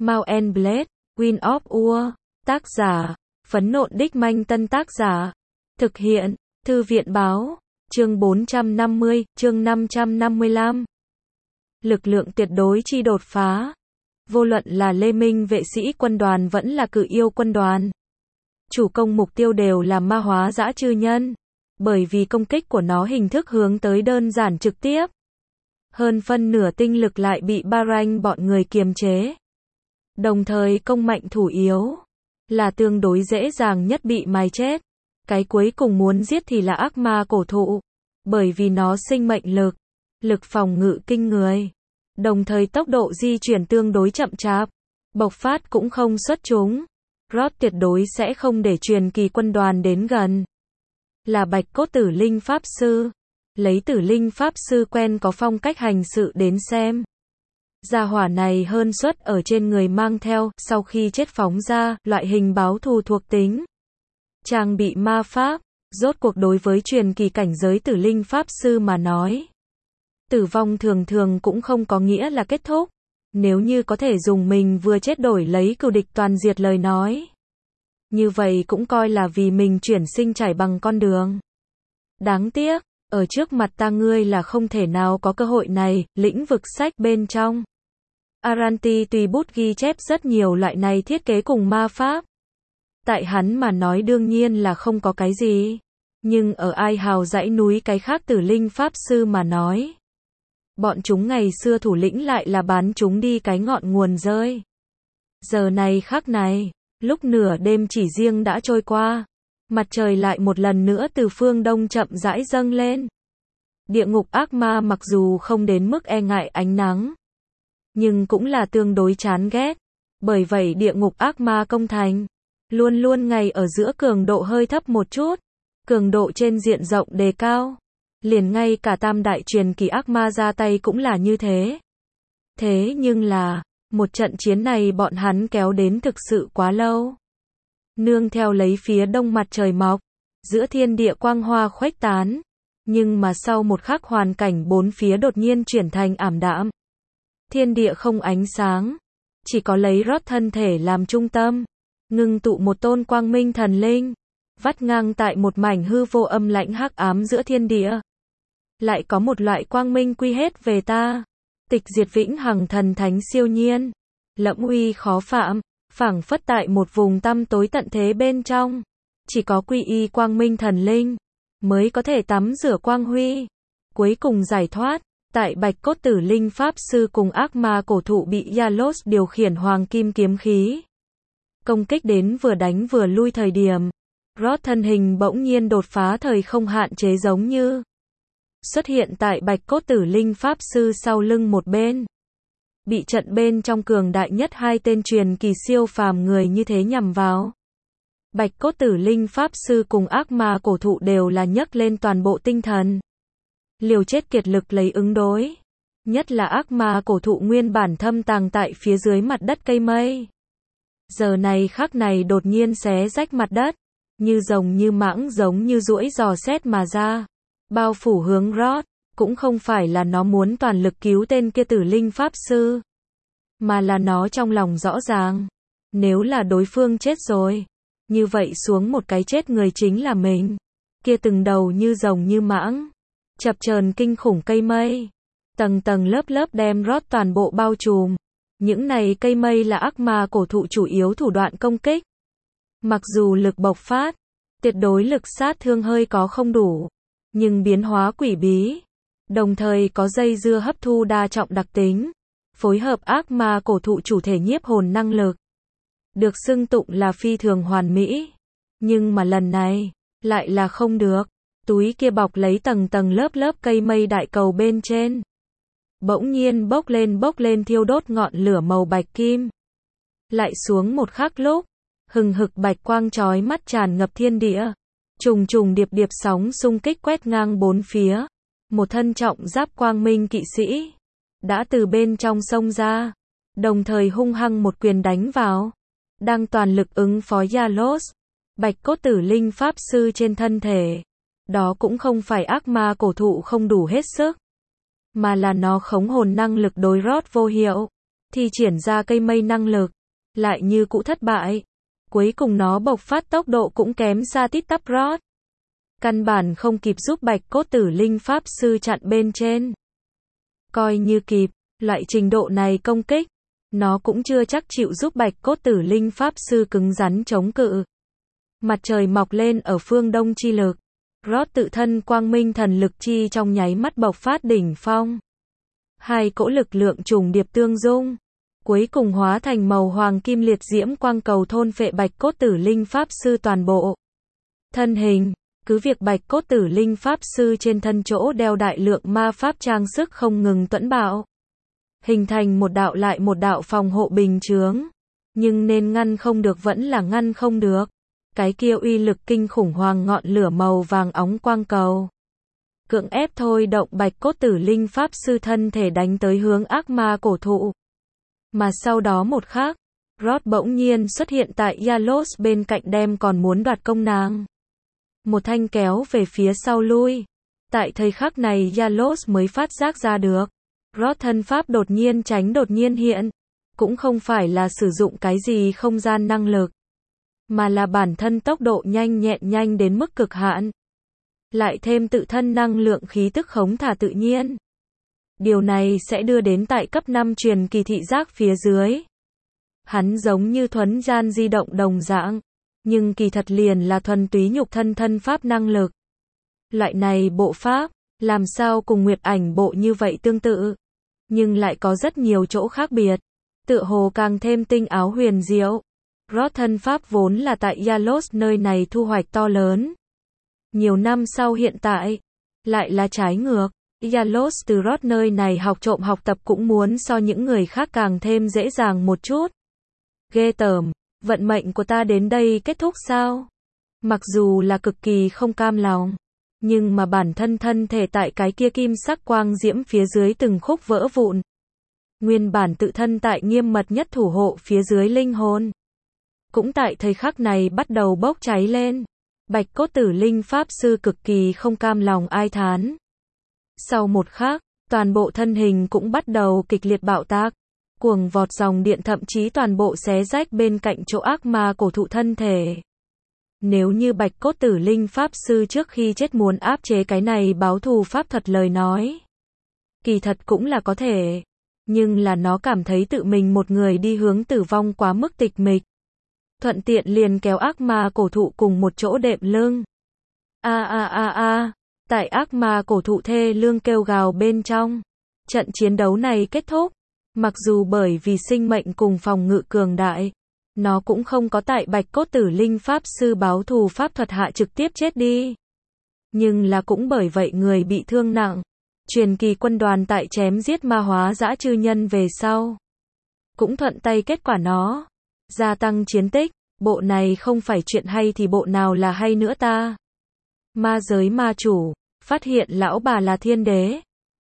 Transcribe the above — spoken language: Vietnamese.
Mount and Blade, Wind of War, tác giả, Phấn Nộn Đích Manh Tân tác giả, thực hiện, Thư viện báo, chương 450, chương 555. Lực lượng tuyệt đối chi đột phá. Vô luận là Lê Minh vệ sĩ quân đoàn vẫn là Cự Yêu quân đoàn. Chủ công mục tiêu đều là ma hóa dã chư nhân. Bởi vì công kích của nó hình thức hướng tới đơn giản trực tiếp. Hơn phân nửa tinh lực lại bị Bahrain bọn người kiềm chế. Đồng thời công mạnh thủ yếu. Là tương đối dễ dàng nhất bị mài chết. Cái cuối cùng muốn giết thì là ác ma cổ thụ. Bởi vì nó sinh mệnh lực. Lực phòng ngự kinh người. Đồng thời tốc độ di chuyển tương đối chậm chạp. Bộc phát cũng không xuất chúng. Rod tuyệt đối sẽ không để truyền kỳ quân đoàn đến gần. Là bạch cốt tử linh pháp sư. Lấy tử linh pháp sư quen có phong cách hành sự đến xem. Gia hỏa này hơn suất ở trên người mang theo, sau khi chết phóng ra, loại hình báo thù thuộc tính. Trang bị ma pháp, rốt cuộc đối với truyền kỳ cảnh giới tử linh pháp sư mà nói. Tử vong thường thường cũng không có nghĩa là kết thúc. Nếu như có thể dùng mình vừa chết đổi lấy cừu địch toàn diệt lời nói. Như vậy cũng coi là vì mình chuyển sinh trải bằng con đường. Đáng tiếc, ở trước mặt ta ngươi là không thể nào có cơ hội này, lĩnh vực sách bên trong. Aranti tùy bút ghi chép rất nhiều loại này thiết kế cùng ma pháp. Tại hắn mà nói đương nhiên là không có cái gì. Nhưng ở Ai Hào dãy núi cái khác tử linh pháp sư mà nói. Bọn chúng ngày xưa thủ lĩnh lại là bán chúng đi cái ngọn nguồn rơi. Giờ này khắc này, lúc nửa đêm chỉ riêng đã trôi qua. Mặt trời lại một lần nữa từ phương đông chậm rãi dâng lên. Địa ngục ác ma mặc dù không đến mức e ngại ánh nắng. Nhưng cũng là tương đối chán ghét. Bởi vậy địa ngục ác ma công thành. Luôn luôn ngày ở giữa cường độ hơi thấp một chút. Cường độ trên diện rộng đề cao. Liền ngay cả tam đại truyền kỳ ác ma ra tay cũng là như thế. Thế nhưng là, một trận chiến này bọn hắn kéo đến thực sự quá lâu. Nương theo lấy phía đông mặt trời mọc, giữa thiên địa quang hoa khuếch tán. Nhưng mà sau một khắc hoàn cảnh bốn phía đột nhiên chuyển thành ảm đạm. Thiên địa không ánh sáng, chỉ có lấy Rod thân thể làm trung tâm, ngưng tụ một tôn quang minh thần linh, vắt ngang tại một mảnh hư vô âm lãnh hắc ám giữa thiên địa. Lại có một loại quang minh quy hết về ta, tịch diệt vĩnh hằng thần thánh siêu nhiên, lẫm uy khó phạm, phảng phất tại một vùng tăm tối tận thế bên trong, chỉ có quy y quang minh thần linh mới có thể tắm rửa quang huy, cuối cùng giải thoát. Tại bạch cốt tử linh pháp sư cùng ác ma cổ thụ bị Yalos điều khiển hoàng kim kiếm khí. Công kích đến vừa đánh vừa lui thời điểm. Rod thân hình bỗng nhiên đột phá thời không hạn chế giống như. Xuất hiện tại bạch cốt tử linh pháp sư sau lưng một bên. Bị trận bên trong cường đại nhất hai tên truyền kỳ siêu phàm người như thế nhằm vào. Bạch cốt tử linh pháp sư cùng ác ma cổ thụ đều là nhấc lên toàn bộ tinh thần. Liều chết kiệt lực lấy ứng đối. Nhất là ác ma cổ thụ nguyên bản thâm tàng tại phía dưới mặt đất cây mây. Giờ này khắc này đột nhiên xé rách mặt đất. Như rồng như mãng giống như duỗi dò xét mà ra. Bao phủ hướng Rod. Cũng không phải là nó muốn toàn lực cứu tên kia tử linh pháp sư. Mà là nó trong lòng rõ ràng. Nếu là đối phương chết rồi. Như vậy xuống một cái chết người chính là mình. Kia từng đầu như rồng như mãng. Chập chờn kinh khủng cây mây. Tầng tầng lớp lớp đem Rod toàn bộ bao trùm. Những này cây mây là ác ma cổ thụ chủ yếu thủ đoạn công kích. Mặc dù lực bộc phát, tuyệt đối lực sát thương hơi có không đủ. Nhưng biến hóa quỷ bí. Đồng thời có dây dưa hấp thu đa trọng đặc tính. Phối hợp ác ma cổ thụ chủ thể nhiếp hồn năng lực. Được xưng tụng là phi thường hoàn mỹ. Nhưng mà lần này, lại là không được. Túi kia bọc lấy tầng tầng lớp lớp cây mây đại cầu bên trên. Bỗng nhiên bốc lên thiêu đốt ngọn lửa màu bạch kim. Lại xuống một khắc lúc, hừng hực bạch quang chói mắt tràn ngập thiên địa. Trùng trùng điệp điệp sóng xung kích quét ngang bốn phía. Một thân trọng giáp quang minh kỵ sĩ đã từ bên trong xông ra, đồng thời hung hăng một quyền đánh vào. Đang toàn lực ứng phó Yalos, bạch cốt tử linh pháp sư trên thân thể. Đó cũng không phải ác ma cổ thụ không đủ hết sức, mà là nó khống hồn năng lực đối Rod vô hiệu. thi triển ra cây mây năng lực, lại như cũ thất bại. Cuối cùng nó bộc phát tốc độ cũng kém xa tít tắp Rod. Căn bản không kịp giúp Bạch Cốt Tử Linh Pháp Sư chặn bên trên. Coi như kịp, loại trình độ này công kích, nó cũng chưa chắc chịu giúp Bạch Cốt Tử Linh Pháp Sư cứng rắn chống cự. Mặt trời mọc lên ở phương đông chi lực. Rod tự thân quang minh thần lực chi trong nháy mắt bộc phát đỉnh phong. Hai cỗ lực lượng trùng điệp tương dung, cuối cùng hóa thành màu hoàng kim liệt diễm quang cầu thôn phệ Bạch Cốt Tử Linh Pháp Sư toàn bộ thân hình. Cứ việc Bạch Cốt Tử Linh Pháp Sư trên thân chỗ đeo đại lượng ma pháp trang sức không ngừng tuẫn bạo, hình thành một đạo lại một đạo phòng hộ bình chướng, nhưng nên ngăn không được vẫn là ngăn không được. Cái kia uy lực kinh khủng hoàng ngọn lửa màu vàng óng quang cầu, cưỡng ép thôi động Bạch Cốt Tử Linh Pháp Sư thân thể đánh tới hướng ác ma cổ thụ. Mà sau đó một khắc, Rod bỗng nhiên xuất hiện tại Yalos bên cạnh đem còn muốn đoạt công nàng. Một thanh kéo về phía sau lui. Tại thời khắc này Yalos mới phát giác ra được. Rod thân pháp đột nhiên tránh đột nhiên hiện. Cũng không phải là sử dụng cái gì không gian năng lực, mà là bản thân tốc độ nhanh nhẹn nhanh đến mức cực hạn. Lại thêm tự thân năng lượng khí tức khống thả tự nhiên. Điều này sẽ đưa đến tại cấp 5 truyền kỳ thị giác phía dưới. Hắn giống như thuấn gian di động đồng dạng, nhưng kỳ thật liền là thuần túy nhục thân thân pháp năng lực. Loại này bộ pháp, làm sao cùng Nguyệt Ảnh bộ như vậy tương tự, nhưng lại có rất nhiều chỗ khác biệt, tựa hồ càng thêm tinh áo huyền diệu. Rod thân pháp vốn là tại Yalos nơi này thu hoạch to lớn. Nhiều năm sau hiện tại, lại là trái ngược. Yalos từ Rod nơi này học trộm học tập cũng muốn so những người khác càng thêm dễ dàng một chút. Ghê tởm, vận mệnh của ta đến đây kết thúc sao? Mặc dù là cực kỳ không cam lòng, nhưng mà bản thân thân thể tại cái kia kim sắc quang diễm phía dưới từng khúc vỡ vụn. Nguyên bản tự thân tại nghiêm mật nhất thủ hộ phía dưới linh hồn, cũng tại thời khắc này bắt đầu bốc cháy lên. Bạch Cốt Tử Linh Pháp Sư cực kỳ không cam lòng ai thán. Sau một khắc, toàn bộ thân hình cũng bắt đầu kịch liệt bạo tác. Cuồng vọt dòng điện thậm chí toàn bộ xé rách bên cạnh chỗ ác ma cổ thụ thân thể. Nếu như Bạch Cốt Tử Linh Pháp Sư trước khi chết muốn áp chế cái này báo thù pháp thuật lời nói, kỳ thật cũng là có thể. Nhưng là nó cảm thấy tự mình một người đi hướng tử vong quá mức tịch mịch. Thuận tiện liền kéo ác ma cổ thụ cùng một chỗ đệm lưng. Tại ác ma cổ thụ thê lương kêu gào bên trong, trận chiến đấu này kết thúc. Mặc dù bởi vì sinh mệnh cùng phòng ngự cường đại, nó cũng không có tại Bạch Cốt Tử Linh Pháp Sư báo thù pháp thuật hạ trực tiếp chết đi. Nhưng là cũng bởi vậy người bị thương nặng. Truyền kỳ quân đoàn tại chém giết ma hóa dã chư nhân về sau, cũng thuận tay kết quả nó gia tăng chiến tích. Bộ này không phải chuyện hay thì bộ nào là hay nữa ta? Ma giới ma chủ phát hiện lão bà là thiên đế.